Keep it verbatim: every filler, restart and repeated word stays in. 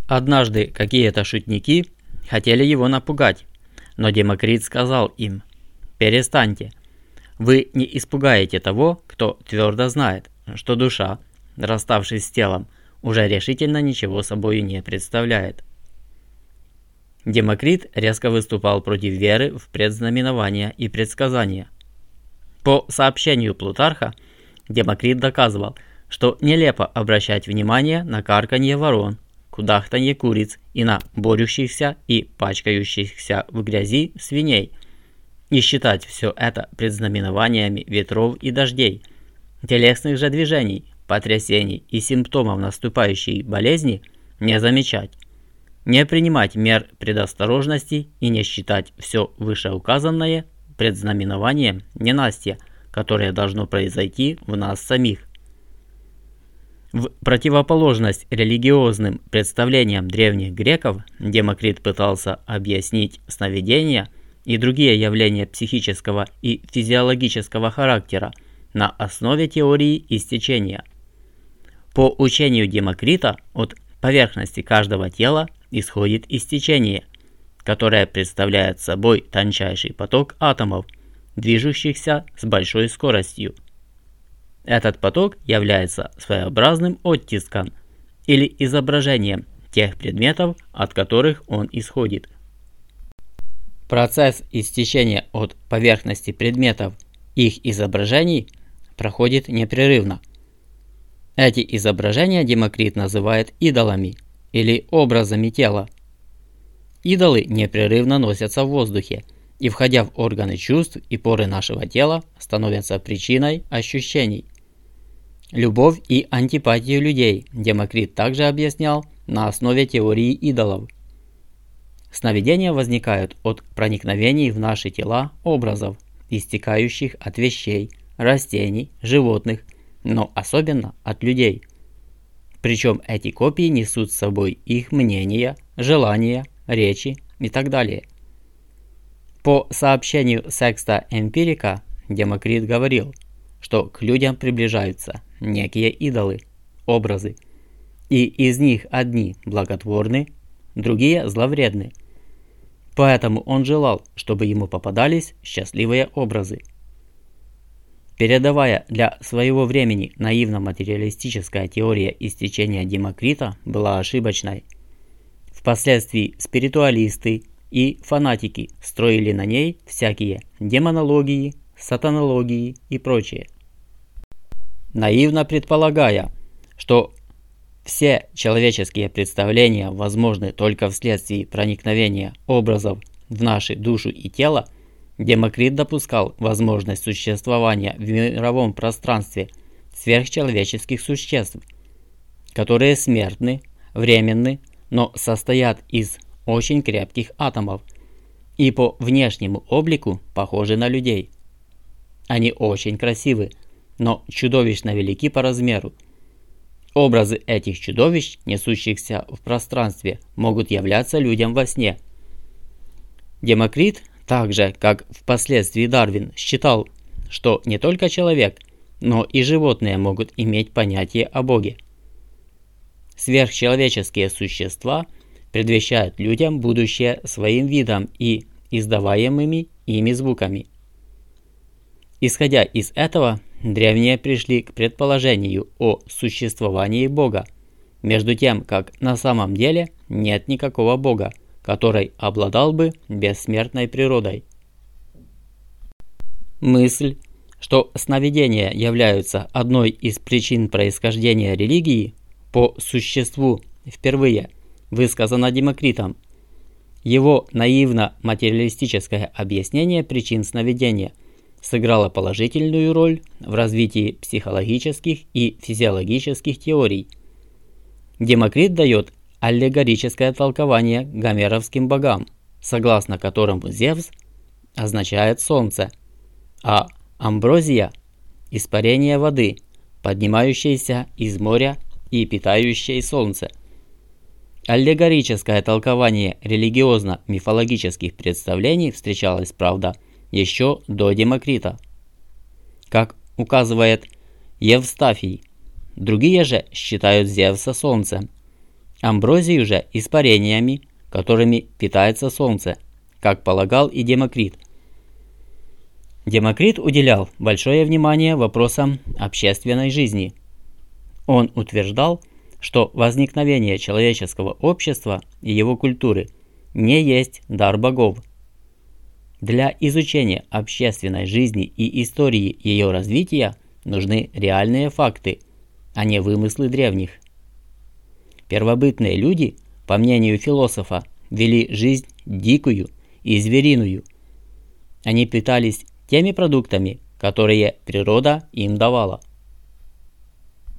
Однажды какие-то шутники хотели его напугать, но Демокрит сказал им: «Перестаньте. Вы не испугаете того, кто твердо знает, что душа, расставшись с телом, уже решительно ничего собою не представляет». Демокрит резко выступал против веры в предзнаменования и предсказания. По сообщению Плутарха, Демокрит доказывал, что нелепо обращать внимание на карканье ворон, кудахтанье куриц и на борющихся и пачкающихся в грязи свиней, и считать все это предзнаменованиями ветров и дождей, телесных же движений, потрясений и симптомов наступающей болезни не замечать, не принимать мер предосторожности и не считать все вышеуказанное предзнаменованием ненастья, которое должно произойти в нас самих. В противоположность религиозным представлениям древних греков, Демокрит пытался объяснить сновидения и другие явления психического и физиологического характера на основе теории истечения. По учению Демокрита от поверхности каждого тела исходит истечение, которое представляет собой тончайший поток атомов, движущихся с большой скоростью. Этот поток является своеобразным оттиском или изображением тех предметов, от которых он исходит. Процесс истечения от поверхности предметов, их изображений, проходит непрерывно. Эти изображения Демокрит называет идолами или образами тела. Идолы непрерывно носятся в воздухе и, входя в органы чувств и поры нашего тела, становятся причиной ощущений. Любовь и антипатию людей Демокрит также объяснял на основе теории идолов. Сновидения возникают от проникновений в наши тела образов, истекающих от вещей, растений, животных, но особенно от людей. Причем эти копии несут с собой их мнения, желания, речи и так далее. По сообщению Секста Эмпирика, Демокрит говорил, что к людям приближаются некие идолы, образы, и из них одни благотворны, другие зловредны. Поэтому он желал, чтобы ему попадались счастливые образы. Передовая для своего времени наивно-материалистическая теория истечения Демокрита была ошибочной. Впоследствии спиритуалисты и фанатики строили на ней всякие демонологии, сатанологии и прочее, наивно предполагая, что все человеческие представления возможны только вследствие проникновения образов в нашу душу и тело. Демокрит допускал возможность существования в мировом пространстве сверхчеловеческих существ, которые смертны, временны, но состоят из очень крепких атомов и по внешнему облику похожи на людей. Они очень красивы, но чудовищно велики по размеру. Образы этих чудовищ, несущихся в пространстве, могут являться людям во сне. Демокрит, так же как впоследствии Дарвин, считал, что не только человек, но и животные могут иметь понятие о Боге. Сверхчеловеческие существа предвещают людям будущее своим видом и издаваемыми ими звуками. Исходя из этого, древние пришли к предположению о существовании Бога, между тем как на самом деле нет никакого Бога, который обладал бы бессмертной природой. Мысль, что сновидения являются одной из причин происхождения религии, по существу впервые высказана Демокритом. Его наивно-материалистическое объяснение причин сновидения сыграло положительную роль в развитии психологических и физиологических теорий. Демокрит дает аллегорическое толкование гомеровским богам, согласно которому Зевс означает солнце, а амброзия – испарение воды, поднимающейся из моря и питающей солнце. Аллегорическое толкование религиозно-мифологических представлений встречалось, правда, еще до Демокрита. Как указывает Евстафий, другие же считают Зевса солнцем, амброзию же испарениями, которыми питается солнце, как полагал и Демокрит. Демокрит уделял большое внимание вопросам общественной жизни. Он утверждал, что возникновение человеческого общества и его культуры не есть дар богов. Для изучения общественной жизни и истории ее развития нужны реальные факты, а не вымыслы древних. Первобытные люди, по мнению философа, вели жизнь дикую и звериную. Они питались теми продуктами, которые природа им давала.